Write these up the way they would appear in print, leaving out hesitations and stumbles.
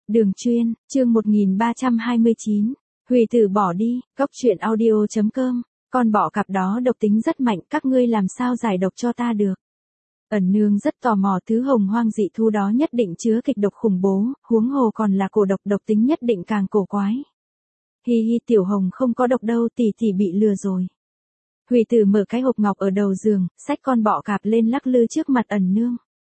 Đường chuyên, chương 1329. Hủy tử bỏ đi, Cóc truyện audio.com. Con bọ cạp đó độc tính rất mạnh, các ngươi làm sao giải độc cho ta được. Ẩn Nương rất tò mò thứ hồng hoang dị thú đó nhất định chứa kịch độc khủng bố, huống hồ còn là cổ độc, độc tính nhất định càng cổ quái. Hi hi, tiểu hồng không có độc đâu, tỷ tỷ bị lừa rồi. Hủy tử mở cái hộp ngọc ở đầu giường, xách con bọ cạp lên lắc lư trước mặt Ẩn Nương.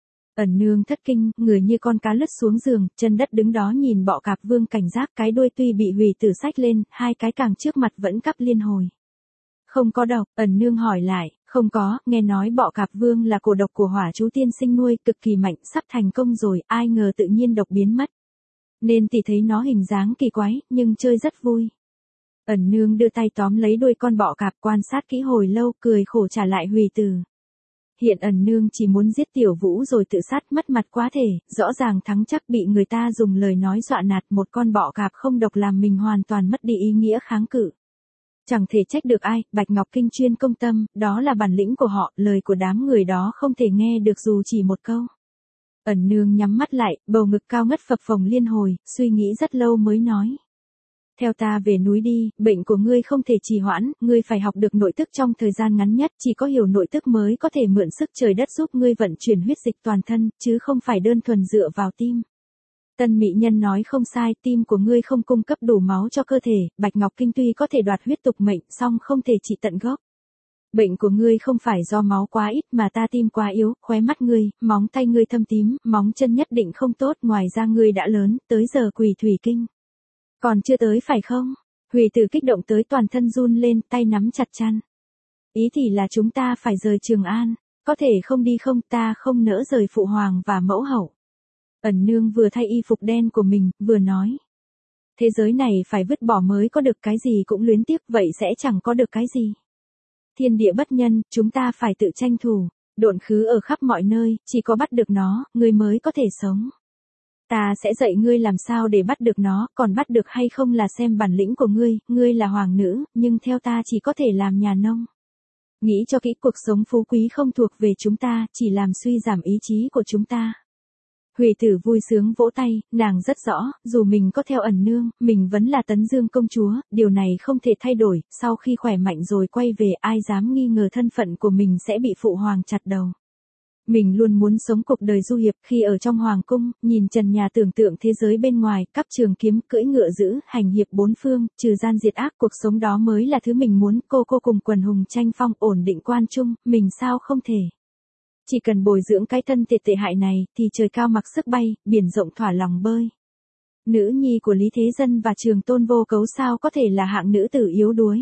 Ẩn Nương thất kinh, người như con cá lướt xuống giường, chân đất đứng đó nhìn bọ cạp vương cảnh giác, cái đuôi tuy bị hủy tử xách lên, hai cái càng trước mặt vẫn cắp liên hồi. Không có độc, Ẩn Nương hỏi lại, không có, nghe nói bọ cạp vương là cổ độc của Hỏa chú tiên sinh nuôi, cực kỳ mạnh, sắp thành công rồi, ai ngờ tự nhiên độc biến mất. Nên tỷ thấy nó hình dáng kỳ quái, nhưng chơi rất vui. Ẩn Nương đưa tay tóm lấy đuôi con bọ cạp, quan sát kỹ hồi lâu, cười khổ trả lại hủy tử. Hiện Ẩn Nương chỉ muốn giết Tiểu Vũ rồi tự sát, mất mặt quá thể, rõ ràng thắng chắc bị người ta dùng lời nói dọa nạt, một con bọ cạp không độc làm mình hoàn toàn mất đi ý nghĩa kháng cự. Chẳng thể trách được ai, Bạch Ngọc Kinh chuyên công tâm, đó là bản lĩnh của họ, lời của đám người đó không thể nghe được dù chỉ một câu. Ẩn Nương nhắm mắt lại, bầu ngực cao ngất phập phồng liên hồi, suy nghĩ rất lâu mới nói. Theo ta về núi đi, bệnh của ngươi không thể trì hoãn, ngươi phải học được nội tức trong thời gian ngắn nhất, chỉ có hiểu nội tức mới có thể mượn sức trời đất giúp ngươi vận chuyển huyết dịch toàn thân, chứ không phải đơn thuần dựa vào tim. Tân mỹ nhân nói không sai, tim của ngươi không cung cấp đủ máu cho cơ thể, Bạch Ngọc Kinh tuy có thể đoạt huyết tục mệnh, song không thể trị tận gốc. Bệnh của ngươi không phải do máu quá ít mà ta tim quá yếu, khóe mắt ngươi, móng tay ngươi thâm tím, móng chân nhất định không tốt, ngoài ra ngươi đã lớn, tới giờ quỳ thủy kinh. Còn chưa tới phải không? Hủy tử kích động tới toàn thân run lên, tay nắm chặt chăn. Ý thì là chúng ta phải rời Trường An, có thể không đi không, ta không nỡ rời phụ hoàng và mẫu hậu. Ẩn Nương vừa thay y phục đen của mình, vừa nói. Thế giới này phải vứt bỏ mới có được, cái gì cũng luyến tiếc, vậy sẽ chẳng có được cái gì. Thiên địa bất nhân, chúng ta phải tự tranh thủ, độn khứ ở khắp mọi nơi, chỉ có bắt được nó, ngươi mới có thể sống. Ta sẽ dạy ngươi làm sao để bắt được nó, còn bắt được hay không là xem bản lĩnh của ngươi, ngươi là hoàng nữ, nhưng theo ta chỉ có thể làm nhà nông. Nghĩ cho kỹ, cuộc sống phú quý không thuộc về chúng ta, chỉ làm suy giảm ý chí của chúng ta. Hủy tử vui sướng vỗ tay, nàng rất rõ, dù mình có theo Ẩn Nương, mình vẫn là Tấn Dương công chúa, điều này không thể thay đổi, sau khi khỏe mạnh rồi quay về ai dám nghi ngờ thân phận của mình sẽ bị phụ hoàng chặt đầu. Mình luôn muốn sống cuộc đời du hiệp, khi ở trong hoàng cung, nhìn trần nhà tưởng tượng thế giới bên ngoài, cắp trường kiếm, cưỡi ngựa dữ, hành hiệp bốn phương, trừ gian diệt ác, cuộc sống đó mới là thứ mình muốn, cô cùng quần hùng tranh phong, ổn định quan trung, mình sao không thể. Chỉ cần bồi dưỡng cái thân tệ hại này, thì trời cao mặc sức bay, biển rộng thỏa lòng bơi. Nữ nhi của Lý Thế Dân và Trường Tôn Vô Cấu sao có thể là hạng nữ tử yếu đuối.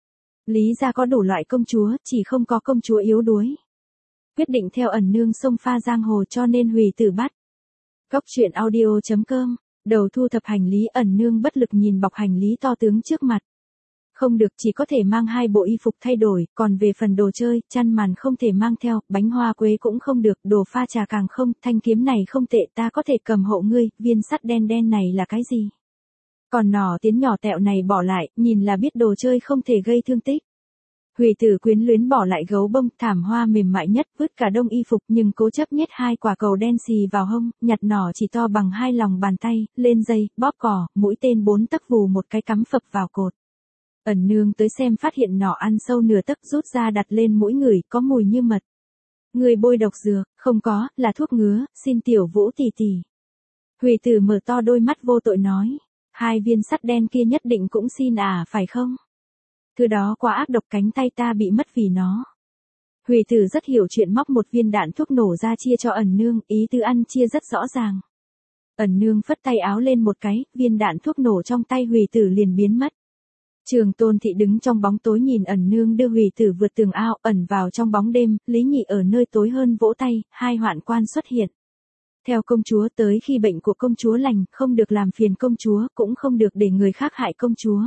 Lý gia có đủ loại công chúa, chỉ không có công chúa yếu đuối. Quyết định theo Ẩn Nương xông pha giang hồ cho nên hủy tử bắt. Cóc truyện audio.com. Đầu thu thập hành lý, Ẩn Nương bất lực nhìn bọc hành lý to tướng trước mặt. Không được, chỉ có thể mang 2 bộ y phục thay đổi, còn về phần đồ chơi, chăn màn không thể mang theo, bánh hoa quế cũng không được, đồ pha trà càng không, thanh kiếm này không tệ, ta có thể cầm hộ ngươi, viên sắt đen đen này là cái gì? Còn nỏ tiến nhỏ tẹo này bỏ lại, nhìn là biết đồ chơi không thể gây thương tích. Hủy tử quyến luyến bỏ lại gấu bông, thảm hoa mềm mại nhất, vứt cả đông y phục nhưng cố chấp nhét 2 quả cầu đen xì vào hông, nhặt nỏ chỉ to bằng 2 lòng bàn tay, lên dây, bóp cỏ, mũi tên 4 tấc vù một cái cắm phập vào cột. Ẩn Nương tới xem phát hiện nỏ ăn sâu nửa tấc, rút ra đặt lên mũi người, có mùi như mật. Người bôi độc dược, không có, là thuốc ngứa, xin Tiểu Vũ tỷ tỷ. Hủy tử mở to đôi mắt vô tội nói, 2 viên sắt đen kia nhất định cũng xin à, phải không? Thứ đó quá ác độc, cánh tay ta bị mất vì nó. Hủy tử rất hiểu chuyện, móc một viên đạn thuốc nổ ra chia cho Ẩn Nương, ý tứ ăn chia rất rõ ràng. Ẩn Nương phất tay áo lên một cái, viên đạn thuốc nổ trong tay hủy tử liền biến mất. Trường Tôn thị đứng trong bóng tối nhìn Ẩn Nương đưa hủy tử vượt tường ao, ẩn vào trong bóng đêm, Lý Nhị ở nơi tối hơn vỗ tay, 2 hoạn quan xuất hiện. Theo công chúa, tới khi bệnh của công chúa lành, không được làm phiền công chúa, cũng không được để người khác hại công chúa.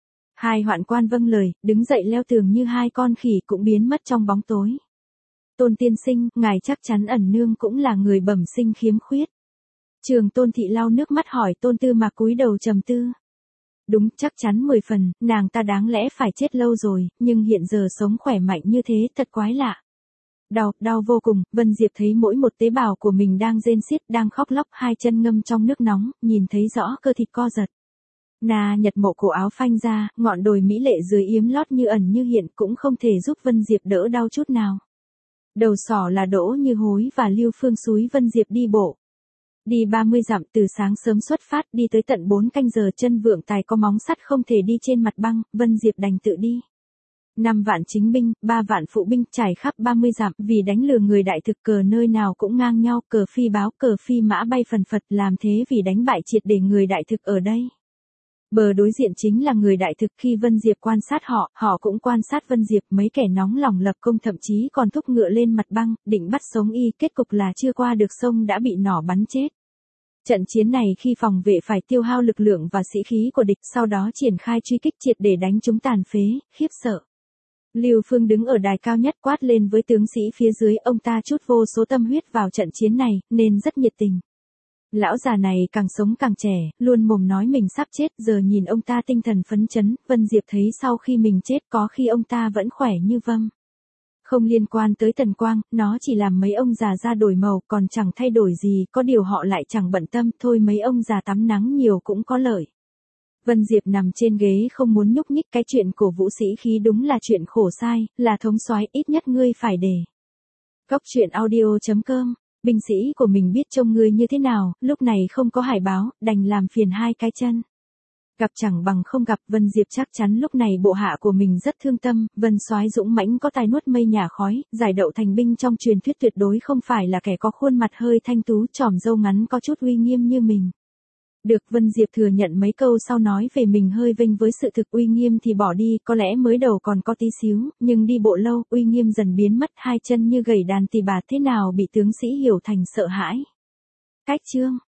2 hoạn quan vâng lời, đứng dậy leo tường như 2 con khỉ, cũng biến mất trong bóng tối. Tôn tiên sinh, ngài chắc chắn Ẩn Nương cũng là người bẩm sinh khiếm khuyết. Trường Tôn thị lau nước mắt hỏi, Tôn Tư Mạc cúi đầu trầm tư. Đúng, chắc chắn 10 phần, nàng ta đáng lẽ phải chết lâu rồi, nhưng hiện giờ sống khỏe mạnh như thế, thật quái lạ. Đau vô cùng, Vân Diệp thấy mỗi một tế bào của mình đang rên xiết, đang khóc lóc, hai chân ngâm trong nước nóng, nhìn thấy rõ cơ thịt co giật. Na nhặt mộ cổ áo phanh ra, ngọn đồi mỹ lệ dưới yếm lót như ẩn như hiện cũng không thể giúp Vân Diệp đỡ đau chút nào. Đầu sỏ là Đỗ Như Hối và Lưu Phương xúi Vân Diệp đi bộ. Đi 30 dặm từ sáng sớm xuất phát đi tới tận 4 canh giờ, chân vượng tài có móng sắt không thể đi trên mặt băng, Vân Diệp đành tự đi. 5 vạn chính binh, 3 vạn phụ binh trải khắp 30 dặm vì đánh lừa người đại thực, cờ nơi nào cũng ngang nhau, cờ phi báo, cờ phi mã bay phần phật, làm thế vì đánh bại triệt để người đại thực ở đây. Bờ đối diện chính là người đại thực, khi Vân Diệp quan sát họ cũng quan sát Vân Diệp, mấy kẻ nóng lòng lập công thậm chí còn thúc ngựa lên mặt băng, định bắt sống y, kết cục là chưa qua được sông đã bị nỏ bắn chết. Trận chiến này khi phòng vệ phải tiêu hao lực lượng và sĩ khí của địch, sau đó triển khai truy kích triệt để đánh chúng tàn phế, khiếp sợ. Lưu Phương đứng ở đài cao nhất quát lên với tướng sĩ phía dưới, ông ta chút vô số tâm huyết vào trận chiến này, nên rất nhiệt tình. Lão già này càng sống càng trẻ, luôn mồm nói mình sắp chết, giờ nhìn ông ta tinh thần phấn chấn, Vân Diệp thấy sau khi mình chết có khi ông ta vẫn khỏe như vâm. Không liên quan tới Tần Quang, nó chỉ làm mấy ông già da đổi màu, còn chẳng thay đổi gì, có điều họ lại chẳng bận tâm, thôi mấy ông già tắm nắng nhiều cũng có lợi. Vân Diệp nằm trên ghế không muốn nhúc nhích, cái chuyện cổ vũ sĩ khí đúng là chuyện khổ sai, là thống soái ít nhất ngươi phải để. Cốc truyện audio.com, binh sĩ của mình biết trông ngươi như thế nào, lúc này không có hải báo, đành làm phiền hai cái chân. Gặp chẳng bằng không gặp, Vân Diệp chắc chắn lúc này bộ hạ của mình rất thương tâm, Vân soái dũng mãnh có tài nuốt mây nhả khói, giải đậu thành binh trong truyền thuyết tuyệt đối không phải là kẻ có khuôn mặt hơi thanh tú, tròm râu ngắn có chút uy nghiêm như mình. Được, Vân Diệp thừa nhận mấy câu sau nói về mình hơi vênh với sự thực, uy nghiêm thì bỏ đi, có lẽ mới đầu còn có tí xíu, nhưng đi bộ lâu, uy nghiêm dần biến mất, hai chân như gầy đàn tỳ bà, thế nào bị tướng sĩ hiểu thành sợ hãi. Cách chương